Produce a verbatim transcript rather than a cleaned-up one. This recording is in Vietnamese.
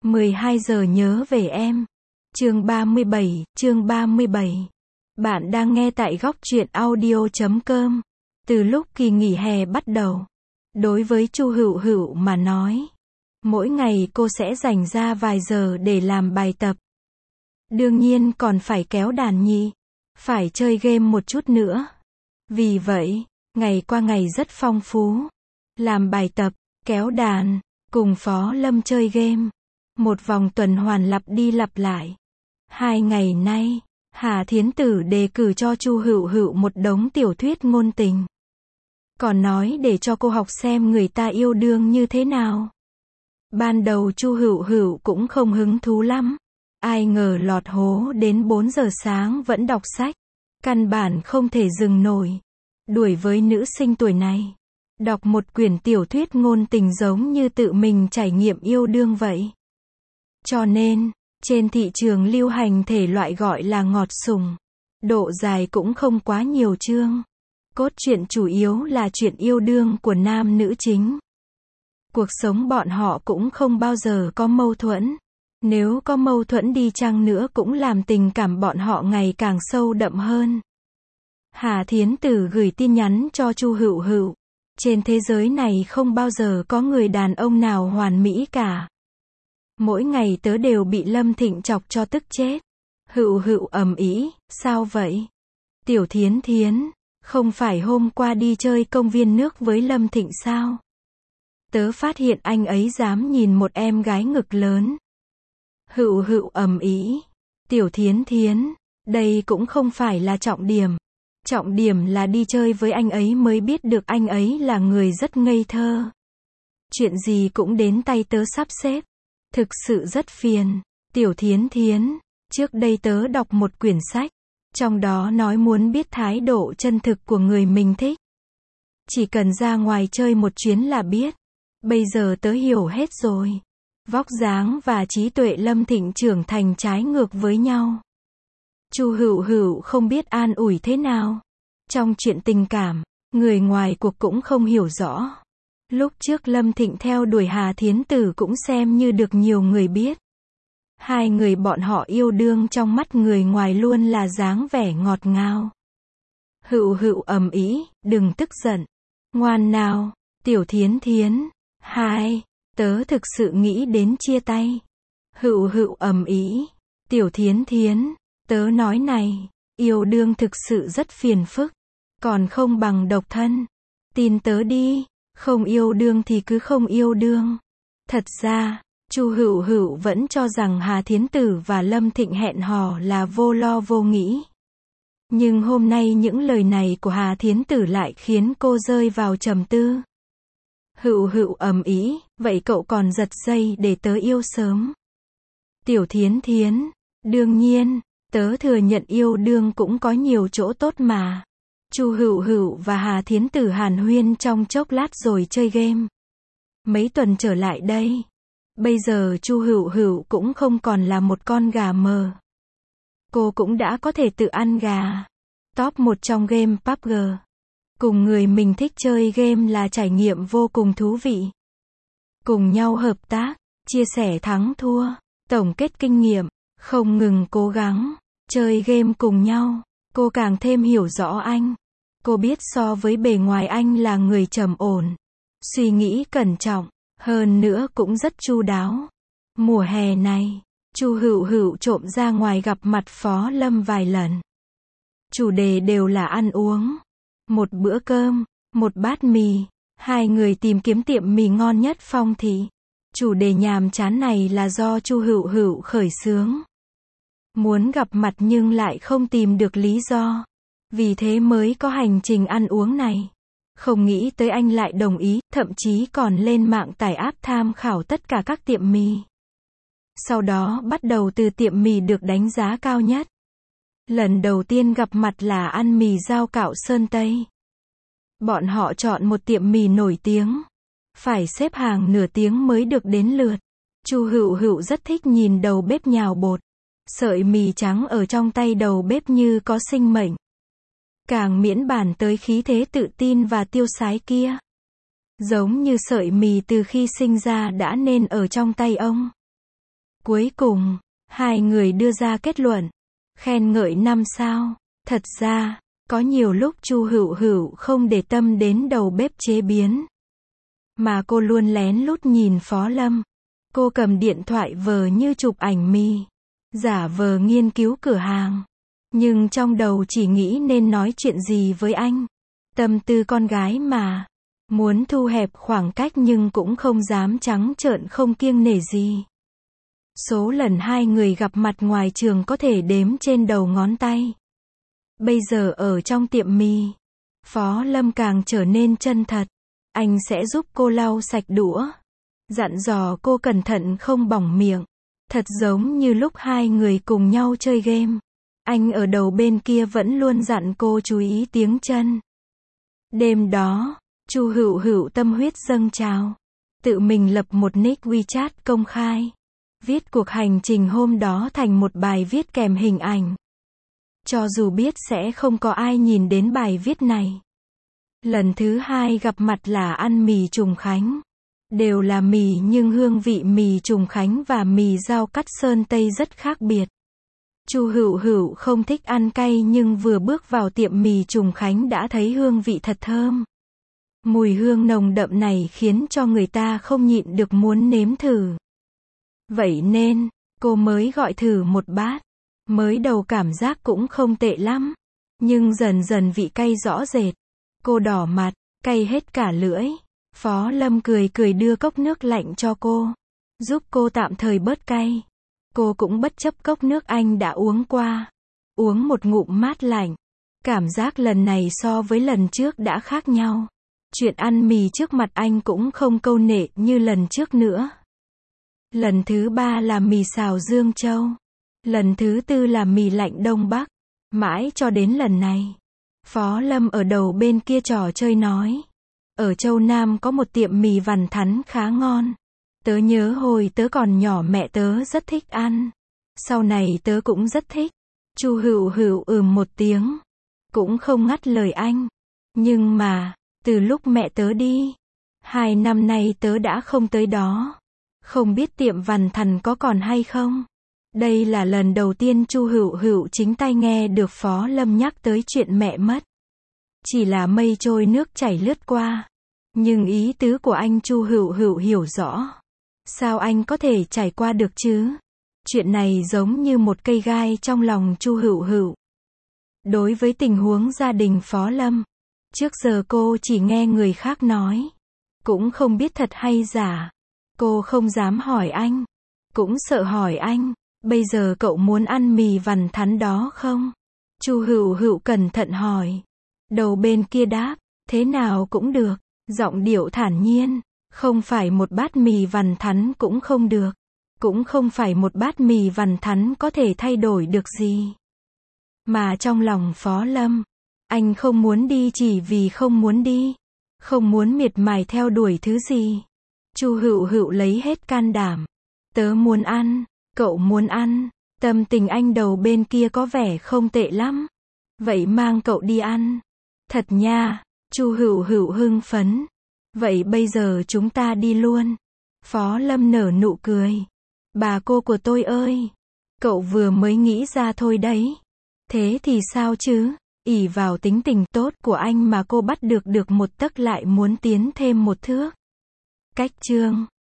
mười hai giờ nhớ về em. Chương ba mươi bảy, chương ba mươi bảy. Bạn đang nghe tại góc truyện audio chấm com. Từ lúc kỳ nghỉ hè bắt đầu, đối với Chu Hựu Hựu mà nói, mỗi ngày cô sẽ dành ra vài giờ để làm bài tập. Đương nhiên còn phải kéo đàn nhị, phải chơi game một chút nữa. Vì vậy, ngày qua ngày rất phong phú. Làm bài tập, kéo đàn, cùng Phó Lâm chơi game. Một vòng tuần hoàn lặp đi lặp lại. Hai ngày nay, Hà Thiến Tử đề cử cho Chu Hựu Hựu một đống tiểu thuyết ngôn tình. Còn nói để cho cô học xem người ta yêu đương như thế nào. Ban đầu Chu Hựu Hựu cũng không hứng thú lắm. Ai ngờ lọt hố đến bốn giờ sáng vẫn đọc sách. Căn bản không thể dừng nổi. Đuổi với nữ sinh tuổi này. Đọc một quyển tiểu thuyết ngôn tình giống như tự mình trải nghiệm yêu đương vậy. Cho nên, trên thị trường lưu hành thể loại gọi là ngọt sủng. Độ dài cũng không quá nhiều chương. Cốt truyện chủ yếu là chuyện yêu đương của nam nữ chính. Cuộc sống bọn họ cũng không bao giờ có mâu thuẫn. Nếu có mâu thuẫn đi chăng nữa cũng làm tình cảm bọn họ ngày càng sâu đậm hơn. Hà Thiến Tử gửi tin nhắn cho Chu Hựu Hựu. Trên thế giới này không bao giờ có người đàn ông nào hoàn mỹ cả. Mỗi ngày tớ đều bị Lâm Thịnh chọc cho tức chết. Hựu Hựu ầm ĩ, sao vậy? Tiểu Thiến Thiến, không phải hôm qua đi chơi công viên nước với Lâm Thịnh sao? Tớ phát hiện anh ấy dám nhìn một em gái ngực lớn. Hựu Hựu ầm ĩ, Tiểu Thiến Thiến, đây cũng không phải là trọng điểm. Trọng điểm là đi chơi với anh ấy mới biết được anh ấy là người rất ngây thơ. Chuyện gì cũng đến tay tớ sắp xếp. Thực sự rất phiền. Tiểu Thiến Thiến, trước đây tớ đọc một quyển sách. Trong đó nói muốn biết thái độ chân thực của người mình thích. Chỉ cần ra ngoài chơi một chuyến là biết. Bây giờ tớ hiểu hết rồi. Vóc dáng và trí tuệ Lâm Thịnh trưởng thành trái ngược với nhau. Chu Hựu Hựu không biết an ủi thế nào. Trong chuyện tình cảm, người ngoài cuộc cũng không hiểu rõ. Lúc trước Lâm Thịnh theo đuổi Hà Thiến Tử cũng xem như được nhiều người biết. Hai người bọn họ yêu đương trong mắt người ngoài luôn là dáng vẻ ngọt ngào. Hựu Hựu ầm ĩ, đừng tức giận. Ngoan nào, Tiểu Thiến Thiến. Hai, tớ thực sự nghĩ đến chia tay. Hựu Hựu ầm ĩ, Tiểu Thiến Thiến. Tớ nói này, yêu đương thực sự rất phiền phức. Còn không bằng độc thân. Tin tớ đi, không yêu đương thì cứ không yêu đương. Thật ra, Chu Hựu Hựu vẫn cho rằng Hà Thiến Tử và Lâm Thịnh hẹn hò là vô lo vô nghĩ. Nhưng hôm nay những lời này của Hà Thiến Tử lại khiến cô rơi vào trầm tư. Hựu Hựu ầm ĩ, vậy cậu còn giật dây để tớ yêu sớm. Tiểu Thiến Thiến, đương nhiên, tớ thừa nhận yêu đương cũng có nhiều chỗ tốt mà. Chu Hựu Hựu và Hà Thiến Tử hàn huyên trong chốc lát rồi chơi game. Mấy tuần trở lại đây, bây giờ Chu Hựu Hựu cũng không còn là một con gà mờ. Cô cũng đã có thể tự ăn gà. Top một trong game pê u bê giê. Cùng người mình thích chơi game là trải nghiệm vô cùng thú vị. Cùng nhau hợp tác, chia sẻ thắng thua, tổng kết kinh nghiệm, không ngừng cố gắng, chơi game cùng nhau. Cô càng thêm hiểu rõ anh. Cô biết so với bề ngoài anh là người trầm ổn, suy nghĩ cẩn trọng, hơn nữa cũng rất chu đáo. Mùa hè này, Chu Hựu Hựu trộm ra ngoài gặp mặt Phó Lâm vài lần. Chủ đề đều là ăn uống. Một bữa cơm, một bát mì, hai người tìm kiếm tiệm mì ngon nhất Phong thị. Chủ đề nhàm chán này là do Chu Hựu Hựu khởi xướng. Muốn gặp mặt nhưng lại không tìm được lý do. Vì thế mới có hành trình ăn uống này. Không nghĩ tới anh lại đồng ý, thậm chí còn lên mạng tải app tham khảo tất cả các tiệm mì. Sau đó bắt đầu từ tiệm mì được đánh giá cao nhất. Lần đầu tiên gặp mặt là ăn mì dao cạo Sơn Tây. Bọn họ chọn một tiệm mì nổi tiếng. Phải xếp hàng nửa tiếng mới được đến lượt. Chu Hựu Hựu rất thích nhìn đầu bếp nhào bột. Sợi mì trắng ở trong tay đầu bếp như có sinh mệnh. Càng miễn bàn tới khí thế tự tin và tiêu sái kia. Giống như sợi mì từ khi sinh ra đã nên ở trong tay ông. Cuối cùng, hai người đưa ra kết luận. Khen ngợi năm sao. Thật ra, có nhiều lúc Chu Hữu Hữu không để tâm đến đầu bếp chế biến. Mà cô luôn lén lút nhìn Phó Lâm. Cô cầm điện thoại vờ như chụp ảnh mì. Giả vờ nghiên cứu cửa hàng. Nhưng trong đầu chỉ nghĩ nên nói chuyện gì với anh. Tâm tư con gái mà. Muốn thu hẹp khoảng cách nhưng cũng không dám trắng trợn không kiêng nể gì. Số lần hai người gặp mặt ngoài trường có thể đếm trên đầu ngón tay. Bây giờ ở trong tiệm mì, Phó Lâm càng trở nên chân thật. Anh sẽ giúp cô lau sạch đũa. Dặn dò cô cẩn thận không bỏng miệng. Thật giống như lúc hai người cùng nhau chơi game. Anh ở đầu bên kia vẫn luôn dặn cô chú ý tiếng chân. Đêm đó, Chu Hữu Hữu tâm huyết dâng trào. Tự mình lập một nick WeChat công khai. Viết cuộc hành trình hôm đó thành một bài viết kèm hình ảnh. Cho dù biết sẽ không có ai nhìn đến bài viết này. Lần thứ hai gặp mặt là ăn mì Trùng Khánh. Đều là mì nhưng hương vị mì Trùng Khánh và mì rau cắt sơn Tây rất khác biệt. Chu Hữu Hữu không thích ăn cay nhưng vừa bước vào tiệm mì Trùng Khánh đã thấy hương vị thật thơm. Mùi hương nồng đậm này khiến cho người ta không nhịn được muốn nếm thử. Vậy nên, cô mới gọi thử một bát. Mới đầu cảm giác cũng không tệ lắm. Nhưng dần dần vị cay rõ rệt. Cô đỏ mặt, cay hết cả lưỡi. Phó Lâm cười cười đưa cốc nước lạnh cho cô. Giúp cô tạm thời bớt cay. Cô cũng bất chấp cốc nước anh đã uống qua. Uống một ngụm mát lạnh. Cảm giác lần này so với lần trước đã khác nhau. Chuyện ăn mì trước mặt anh cũng không câu nệ như lần trước nữa. Lần thứ ba là mì xào Dương Châu. Lần thứ tư là mì lạnh Đông Bắc. Mãi cho đến lần này. Phó Lâm ở đầu bên kia trò chơi nói. Ở Châu Nam có một tiệm mì Vằn Thắn khá ngon. Tớ nhớ hồi tớ còn nhỏ mẹ tớ rất thích ăn. Sau này tớ cũng rất thích. Chu Hữu Hữu ừm một tiếng. Cũng không ngắt lời anh. Nhưng mà, từ lúc mẹ tớ đi, hai năm nay tớ đã không tới đó. Không biết tiệm Vằn Thắn có còn hay không? Đây là lần đầu tiên Chu Hữu Hữu chính tai nghe được Phó Lâm nhắc tới chuyện mẹ mất. Chỉ là mây trôi nước chảy lướt qua. Nhưng ý tứ của anh Chu Hữu Hữu hiểu rõ. Sao anh có thể trải qua được chứ? Chuyện này giống như một cây gai trong lòng Chu Hữu Hữu. Đối với tình huống gia đình Phó Lâm, trước giờ cô chỉ nghe người khác nói. Cũng không biết thật hay giả. Cô không dám hỏi anh. Cũng sợ hỏi anh. Bây giờ cậu muốn ăn mì Vằn Thắn đó không? Chu Hữu Hữu cẩn thận hỏi. Đầu bên kia đáp. Thế nào cũng được. Giọng điệu thản nhiên. Không phải một bát mì Vằn Thắn cũng không được. Cũng không phải một bát mì Vằn Thắn có thể thay đổi được gì. Mà trong lòng Phó Lâm, anh không muốn đi chỉ vì không muốn đi. Không muốn miệt mài theo đuổi thứ gì. Chu Hữu Hữu lấy hết can đảm. Tớ muốn ăn, cậu muốn ăn. Tâm tình anh đầu bên kia có vẻ không tệ lắm. Vậy mang cậu đi ăn. Thật nha. Chu Hữu Hữu hưng phấn. Vậy bây giờ chúng ta đi luôn. Phó Lâm nở nụ cười. Bà cô của tôi ơi. Cậu vừa mới nghĩ ra thôi đấy. Thế thì sao chứ? Ỷ vào tính tình tốt của anh mà cô bắt được được một tấc lại muốn tiến thêm một thước. Cách chương